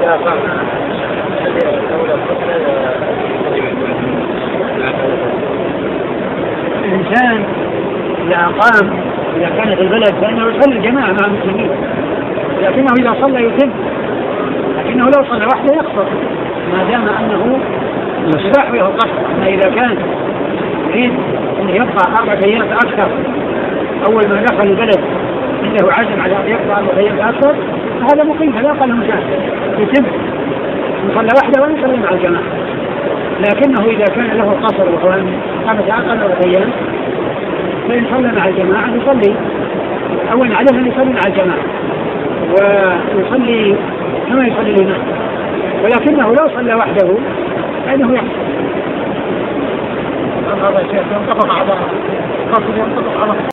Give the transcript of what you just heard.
الإنسان إذا أقام إذا كان في البلد فإنه يصلي الجماعة مع المسلمين، لكنه إذا صلى يتم، لكنه لو صلى وحده يقصر ما دام أنه يصبح له القصر. أما إذا كان يريد أن يبقى 4 أيام أكثر أول ما دخل البلد عنده عزم على أن يبقى 4 أيام أكثر فهذا مقيم، هذا أقل من ذلك يتم يصلى وحده ويصلي مع الجماعة. لكنه إذا كان له القصر وهو أن قامت أقل 4 أيام فإن صلى مع الجماعة يصلي أولا عليه أن يصلي مع الجماعة ويصلي كما يصلي الإمام، ولكنه لو صلى وحده فإنه يحصل. هذا شيء ينطبق على